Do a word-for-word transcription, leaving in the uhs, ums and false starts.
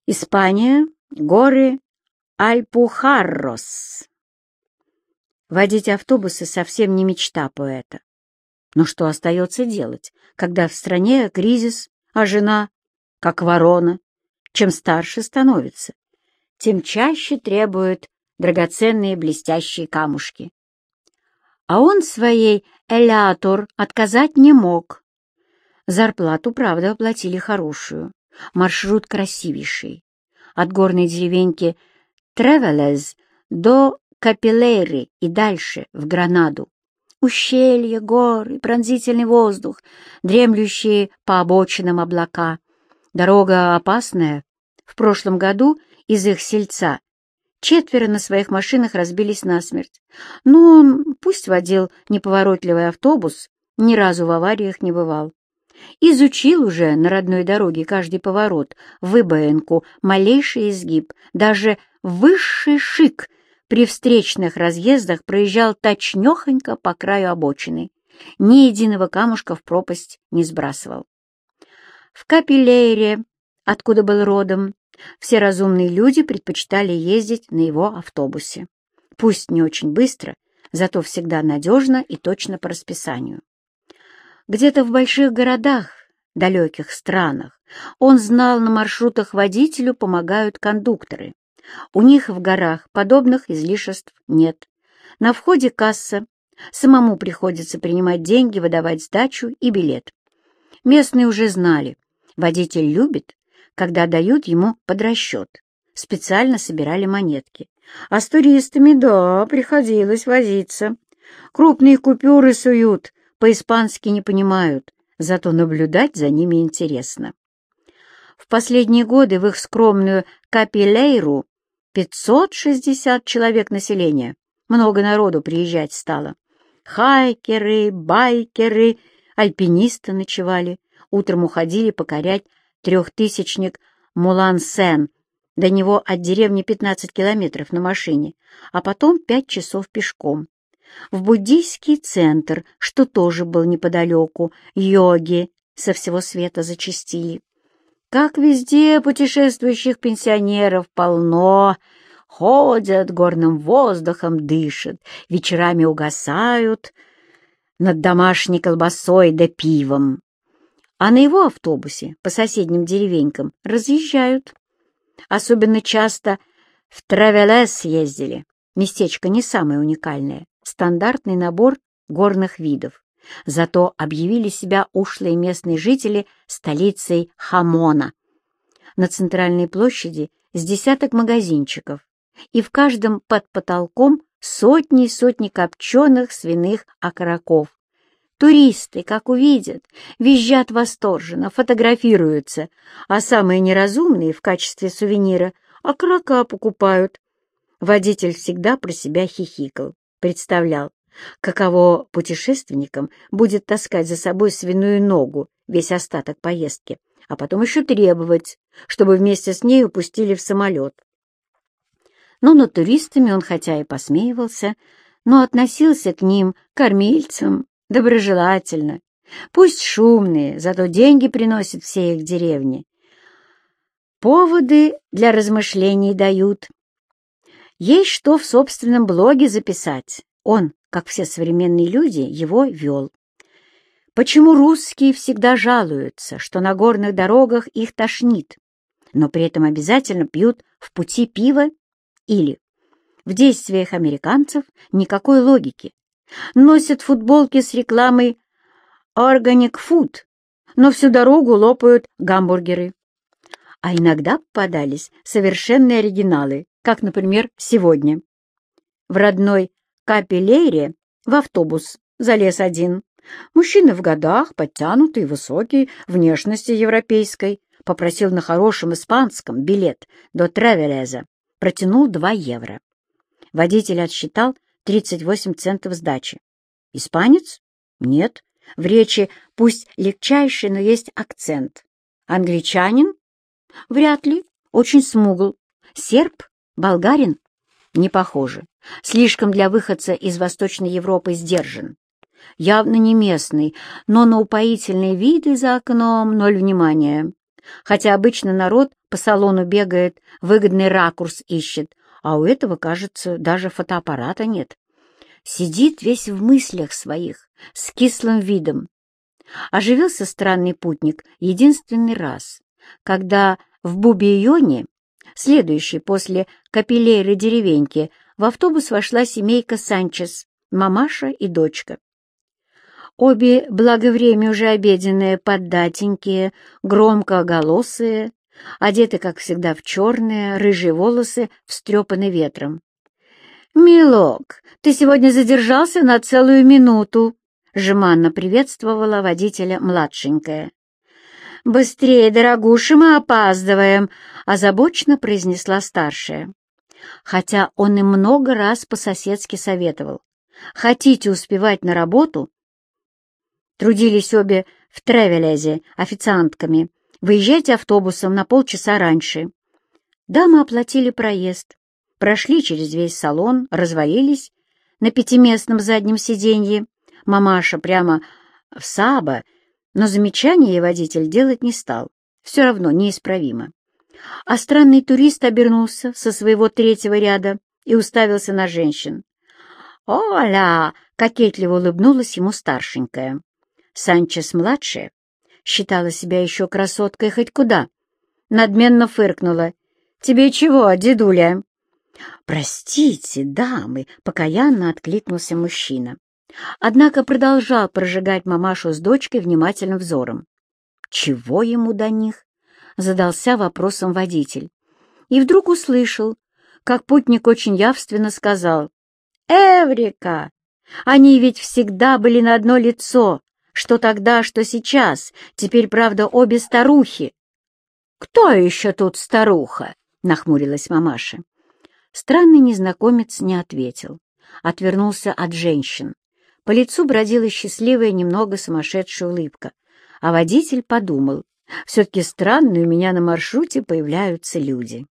Испания, горы Альпухаррос. Водить автобусы совсем не мечта поэта. Но что остается делать, когда в стране кризис, а жена, как ворона, чем старше становится, тем чаще требует драгоценные блестящие камушки. А он своей элеатор отказать не мог. Зарплату, правда, платили хорошую, маршрут красивейший. От горной деревеньки Тревелез до Капилейры и дальше, в Гранаду. Ущелья, горы, пронзительный воздух, дремлющие по обочинам облака. Дорога опасная. В прошлом году из их сельца четверо на своих машинах разбились насмерть. Но он, пусть водил неповоротливый автобус, ни разу в авариях не бывал. Изучил уже на родной дороге каждый поворот, выбоинку, малейший изгиб, даже высший шик при встречных разъездах проезжал точнёхонько по краю обочины. Ни единого камушка в пропасть не сбрасывал. В Капилейре, откуда был родом, все разумные люди предпочитали ездить на его автобусе. Пусть не очень быстро, зато всегда надежно и точно по расписанию. Где-то в больших городах, далеких странах, он знал, на маршрутах водителю помогают кондукторы. У них в горах подобных излишеств нет. На входе касса, самому приходится принимать деньги, выдавать сдачу и билет. Местные уже знали, водитель любит, когда дают ему под расчет. Специально собирали монетки. А с туристами, да, приходилось возиться. Крупные купюры суют, по-испански не понимают, зато наблюдать за ними интересно. В последние годы в их скромную Капилейру пятьсот шестьдесят человек населения. Много народу приезжать стало. Хайкеры, байкеры, альпинисты ночевали. Утром уходили покорять трехтысячник Мулан-Сен. До него от деревни пятнадцать километров на машине, а потом пять часов пешком. В буддийский центр, что тоже был неподалеку, йоги со всего света зачастили. Как везде путешествующих пенсионеров полно, ходят, горным воздухом дышат, вечерами угасают над домашней колбасой да пивом. А на его автобусе по соседним деревенькам разъезжают. Особенно часто в Тревелес ездили. Местечко не самое уникальное. Стандартный набор горных видов. Зато объявили себя ушлые местные жители столицей Хамона. На центральной площади с десяток магазинчиков, и в каждом под потолком сотни и сотни копченых свиных окороков. Туристы, как увидят, визжат восторженно, фотографируются, а самые неразумные в качестве сувенира окорока покупают. Водитель всегда про себя хихикал, представлял, каково путешественникам будет таскать за собой свиную ногу весь остаток поездки, а потом еще требовать, чтобы вместе с ней упустили в самолет. Но над туристами он хотя и посмеивался, но относился к ним, кормильцам, доброжелательно. Пусть шумные, зато деньги приносят все их деревни. Поводы для размышлений дают. Есть что в собственном блоге записать. Он, как все современные люди, его вел. Почему русские всегда жалуются, что на горных дорогах их тошнит, но при этом обязательно пьют в пути пиво? Или в действиях американцев никакой логики. Носят футболки с рекламой Organic Food, но всю дорогу лопают гамбургеры. А иногда попадались совершенные оригиналы, как, например, сегодня. В родной Капилейре в автобус залез один. Мужчина в годах, подтянутый, высокий, внешности европейской, попросил на хорошем испанском билет до Тревелеза, протянул два евро. Водитель отсчитал тридцать восемь центов сдачи. Испанец? Нет. В речи пусть легчайший, но есть акцент. Англичанин? Вряд ли. Очень смугл. Серб? Болгарин? Не похоже. Слишком для выходца из Восточной Европы сдержан. Явно не местный, но на упоительные виды за окном ноль внимания. хотя обычно народ по салону бегает, выгодный ракурс ищет, а у этого, кажется, даже фотоаппарата нет. Сидит весь в мыслях своих, с кислым видом. Оживился странный путник единственный раз, когда в Бубийоне, следующей после Капилейры деревеньки, в автобус вошла семейка Санчес, мамаша и дочка. Обе, благо время уже обеденные, поддатенькие, громкоголосые, одеты, как всегда, в черные, рыжие волосы встрепаны ветром. «Милок, ты сегодня задержался на целую минуту», — жеманно приветствовала водителя младшенькая. «Быстрее, дорогуша, мы опаздываем», — озабоченно произнесла старшая. Хотя он им много раз по-соседски советовал. «Хотите успевать на работу?» Трудились обе в Тревелезе официантками. «Выезжайте автобусом на полчаса раньше». Дамы оплатили проезд, прошли через весь салон, развалились на пятиместном заднем сиденье. Мамаша прямо в Саабо, но замечания ей водитель делать не стал. Все равно неисправимо. А странный турист обернулся со своего третьего ряда и уставился на женщин. «Оля!» — кокетливо улыбнулась ему старшенькая. Санчес-младшая считала себя еще красоткой хоть куда. Надменно фыркнула. «Тебе чего, дедуля?» «Простите, дамы!» — покаянно откликнулся мужчина. Однако продолжал прожигать мамашу с дочкой внимательным взором. «Чего ему до них?» — задался вопросом водитель. И вдруг услышал, как путник очень явственно сказал: «Эврика! Они ведь всегда были на одно лицо, что тогда, что сейчас, теперь, правда, обе старухи». «Кто еще тут старуха?» — нахмурилась мамаша. Странный незнакомец не ответил, отвернулся от женщин. По лицу бродила счастливая, немного сумасшедшая улыбка, а водитель подумал: все-таки странные у меня на маршруте появляются люди.